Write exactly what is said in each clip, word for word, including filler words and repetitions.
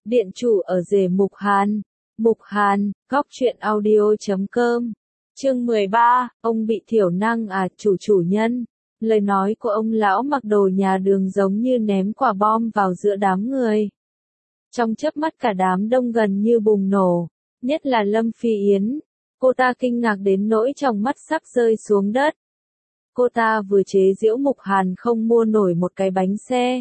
Điện chủ ở rể Mục Hàn. Mục Hàn, góc truyện audio.com. Chương mười ba, ông bị thiểu năng à chủ chủ nhân. Lời nói của ông lão mặc đồ nhà đường giống như ném quả bom vào giữa đám người. Trong chớp mắt cả đám đông gần như bùng nổ, nhất là Lâm Phi Yến. Cô ta kinh ngạc đến nỗi trong mắt sắp rơi xuống đất. Cô ta vừa chế giễu Mục Hàn không mua nổi một cái bánh xe.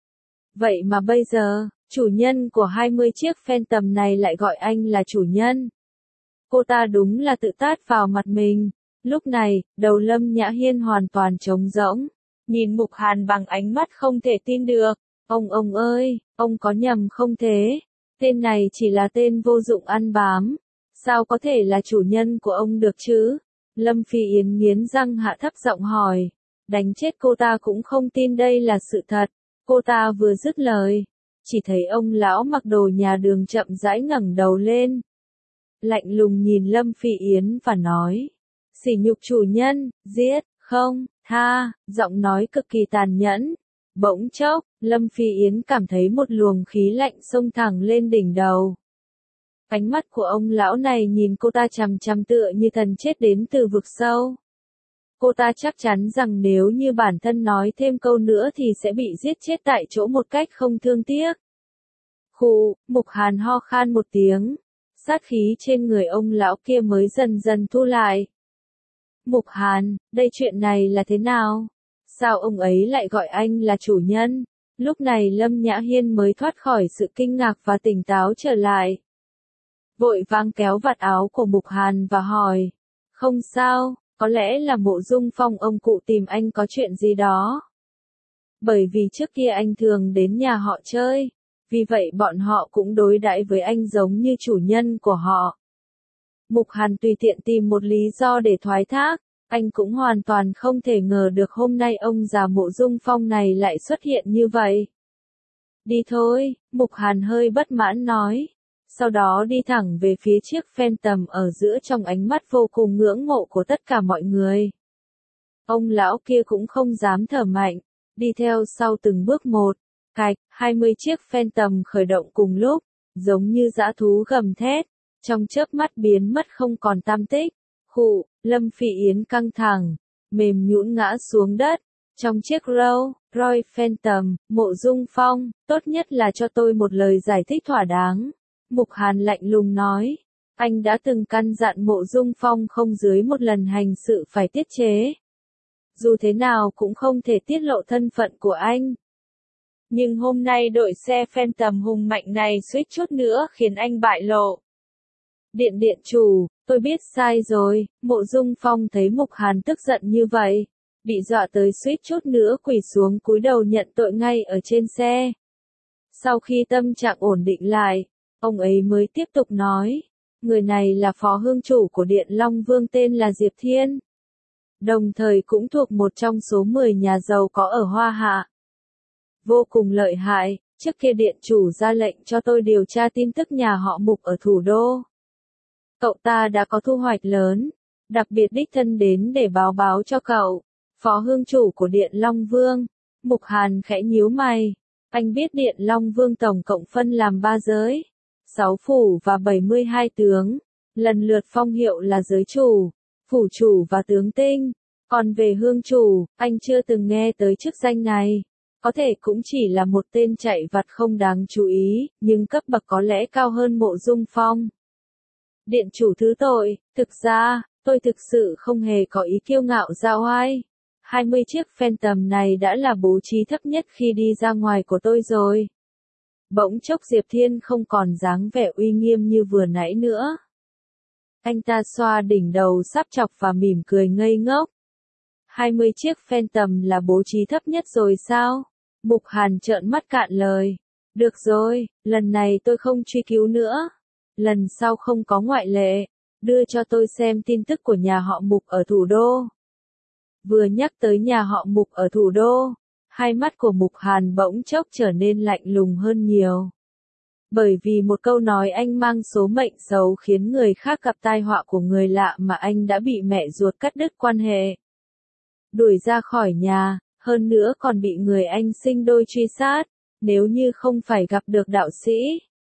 Vậy mà bây giờ, chủ nhân của hai mươi chiếc Phantom này lại gọi anh là chủ nhân. Cô ta đúng là tự tát vào mặt mình. Lúc này, đầu Lâm Nhã Hiên hoàn toàn trống rỗng, nhìn Mục Hàn bằng ánh mắt không thể tin được. Ông ông ơi, ông có nhầm không thế? Tên này chỉ là tên vô dụng ăn bám. Sao có thể là chủ nhân của ông được chứ? Lâm Phi Yến nghiến răng hạ thấp giọng hỏi. Đánh chết cô ta cũng không tin đây là sự thật. Cô ta vừa dứt lời, chỉ thấy ông lão mặc đồ nhà đường chậm rãi ngẩng đầu lên. Lạnh lùng nhìn Lâm Phi Yến và nói. Sỉ nhục chủ nhân, giết, không, tha, giọng nói cực kỳ tàn nhẫn. Bỗng chốc, Lâm Phi Yến cảm thấy một luồng khí lạnh xông thẳng lên đỉnh đầu. Ánh mắt của ông lão này nhìn cô ta chằm chằm tựa như thần chết đến từ vực sâu. Cô ta chắc chắn rằng nếu như bản thân nói thêm câu nữa thì sẽ bị giết chết tại chỗ một cách không thương tiếc. Khụ, Mục Hàn ho khan một tiếng. Sát khí trên người ông lão kia mới dần dần thu lại. Mục Hàn, đây chuyện này là thế nào? Sao ông ấy lại gọi anh là chủ nhân? Lúc này Lâm Nhã Hiên mới thoát khỏi sự kinh ngạc và tỉnh táo trở lại. Vội vàng kéo vạt áo của Mục Hàn và hỏi. Không sao, có lẽ là Mộ Dung Phong ông cụ tìm anh có chuyện gì đó. Bởi vì trước kia anh thường đến nhà họ chơi, vì vậy bọn họ cũng đối đãi với anh giống như chủ nhân của họ. Mục Hàn tùy tiện tìm một lý do để thoái thác, anh cũng hoàn toàn không thể ngờ được hôm nay ông già Mộ Dung Phong này lại xuất hiện như vậy. Đi thôi, Mục Hàn hơi bất mãn nói. Sau đó đi thẳng về phía chiếc Phantom ở giữa trong ánh mắt vô cùng ngưỡng mộ của tất cả mọi người. Ông lão kia cũng không dám thở mạnh, đi theo sau từng bước một. Cạch, hai mươi chiếc Phantom khởi động cùng lúc, giống như dã thú gầm thét, trong chớp mắt biến mất không còn tăm tích. Khụ, Lâm Phi Yến căng thẳng, mềm nhũn ngã xuống đất. Trong chiếc Rolls Royce Phantom, Mộ Dung Phong, tốt nhất là cho tôi một lời giải thích thỏa đáng. Mục Hàn lạnh lùng nói, anh đã từng căn dặn Mộ Dung Phong không dưới một lần hành sự phải tiết chế. Dù thế nào cũng không thể tiết lộ thân phận của anh. Nhưng hôm nay đội xe Phantom hùng mạnh này suýt chút nữa khiến anh bại lộ. Điện điện chủ, tôi biết sai rồi. Mộ Dung Phong thấy Mục Hàn tức giận như vậy, bị dọa tới suýt chút nữa quỳ xuống cúi đầu nhận tội ngay ở trên xe. Sau khi tâm trạng ổn định lại, ông ấy mới tiếp tục nói, người này là phó hương chủ của Điện Long Vương tên là Diệp Thiên. Đồng thời cũng thuộc một trong số mười nhà giàu có ở Hoa Hạ. Vô cùng lợi hại, trước kia điện chủ ra lệnh cho tôi điều tra tin tức nhà họ Mục ở thủ đô. Cậu ta đã có thu hoạch lớn, đặc biệt đích thân đến để báo báo cho cậu, phó hương chủ của Điện Long Vương. Mục Hàn khẽ nhíu mày, anh biết Điện Long Vương tổng cộng phân làm ba giới, sáu phủ và bảy mươi hai tướng, lần lượt phong hiệu là giới chủ, phủ chủ và tướng tinh. Còn về hương chủ, anh chưa từng nghe tới chức danh này. Có thể cũng chỉ là một tên chạy vặt không đáng chú ý, nhưng cấp bậc có lẽ cao hơn Mộ Dung Phong. Điện chủ thứ tội, thực ra, tôi thực sự không hề có ý kiêu ngạo ra oai. hai mươi chiếc Phantom này đã là bố trí thấp nhất khi đi ra ngoài của tôi rồi. Bỗng chốc Diệp Thiên không còn dáng vẻ uy nghiêm như vừa nãy nữa. Anh ta xoa đỉnh đầu sắp chọc và mỉm cười ngây ngốc. hai mươi chiếc Phantom là bố trí thấp nhất rồi sao? Mục Hàn trợn mắt cạn lời. Được rồi, lần này tôi không truy cứu nữa. Lần sau không có ngoại lệ. Đưa cho tôi xem tin tức của nhà họ Mục ở thủ đô. Vừa nhắc tới nhà họ Mục ở thủ đô, hai mắt của Mục Hàn bỗng chốc trở nên lạnh lùng hơn nhiều. Bởi vì một câu nói anh mang số mệnh xấu khiến người khác gặp tai họa của người lạ mà anh đã bị mẹ ruột cắt đứt quan hệ. Đuổi ra khỏi nhà, hơn nữa còn bị người anh sinh đôi truy sát, nếu như không phải gặp được đạo sĩ,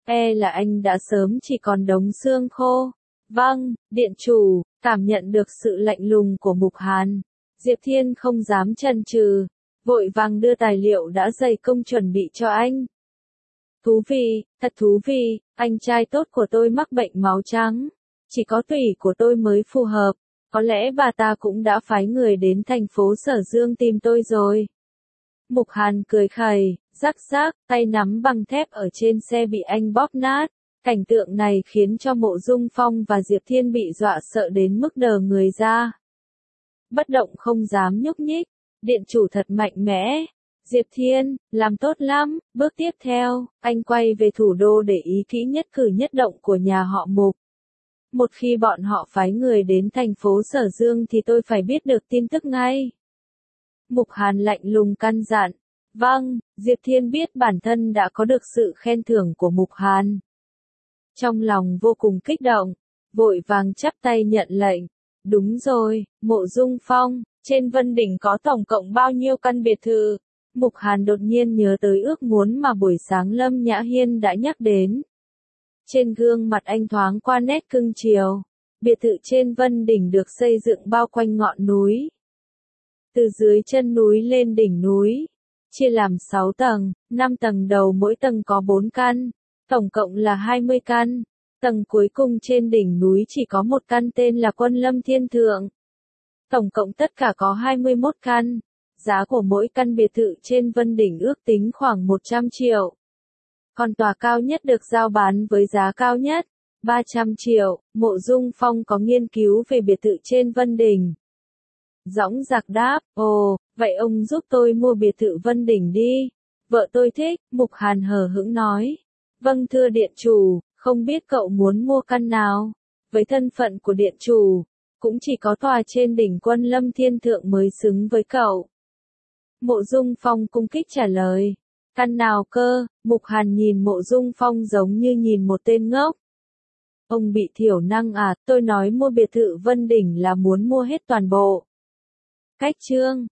e là anh đã sớm chỉ còn đống xương khô. Vâng, điện chủ, cảm nhận được sự lạnh lùng của Mục Hàn. Diệp Thiên không dám chần chừ, vội vàng đưa tài liệu đã dày công chuẩn bị cho anh. Thú vị, thật thú vị, anh trai tốt của tôi mắc bệnh máu trắng. Chỉ có tủy của tôi mới phù hợp. Có lẽ bà ta cũng đã phái người đến thành phố Sở Dương tìm tôi rồi. Mục Hàn cười khẩy, rắc rắc, tay nắm bằng thép ở trên xe bị anh bóp nát. Cảnh tượng này khiến cho Mộ Dung Phong và Diệp Thiên bị dọa sợ đến mức đờ người ra. Bất động không dám nhúc nhích, điện chủ thật mạnh mẽ. Diệp Thiên, làm tốt lắm, bước tiếp theo, anh quay về thủ đô để ý kỹ nhất cử nhất động của nhà họ Mục. Một khi bọn họ phái người đến thành phố Sở Dương thì tôi phải biết được tin tức ngay. Mục Hàn lạnh lùng căn dặn. Vâng, Diệp Thiên biết bản thân đã có được sự khen thưởng của Mục Hàn. Trong lòng vô cùng kích động, vội vàng chắp tay nhận lệnh. Đúng rồi, Mộ Dung Phong, trên Vân Đỉnh có tổng cộng bao nhiêu căn biệt thự? Mục Hàn đột nhiên nhớ tới ước muốn mà buổi sáng Lâm Nhã Hiên đã nhắc đến. Trên gương mặt anh thoáng qua nét cưng chiều. Biệt thự trên Vân Đỉnh được xây dựng bao quanh ngọn núi. Từ dưới chân núi lên đỉnh núi, chia làm sáu tầng, năm tầng đầu mỗi tầng có bốn căn, tổng cộng là hai mươi căn. Tầng cuối cùng trên đỉnh núi chỉ có một căn tên là Quân Lâm Thiên Thượng. Tổng cộng tất cả có hai mươi mốt căn. Giá của mỗi căn biệt thự trên Vân Đỉnh ước tính khoảng một trăm triệu. Còn tòa cao nhất được giao bán với giá cao nhất, ba trăm triệu. Mộ Dung Phong có nghiên cứu về biệt thự trên Vân Đỉnh. Dõng dạc đáp, ồ, vậy ông giúp tôi mua biệt thự Vân Đỉnh đi. Vợ tôi thích, Mục Hàn hờ hững nói. Vâng thưa điện chủ, không biết cậu muốn mua căn nào. Với thân phận của điện chủ, cũng chỉ có tòa trên đỉnh Quân Lâm Thiên Thượng mới xứng với cậu. Mộ Dung Phong cung kích trả lời. Căn nào cơ? Mục Hàn nhìn Mộ Dung Phong giống như nhìn một tên ngốc. Ông bị thiểu năng à, tôi nói mua biệt thự Vân Đỉnh là muốn mua hết toàn bộ. Cách chương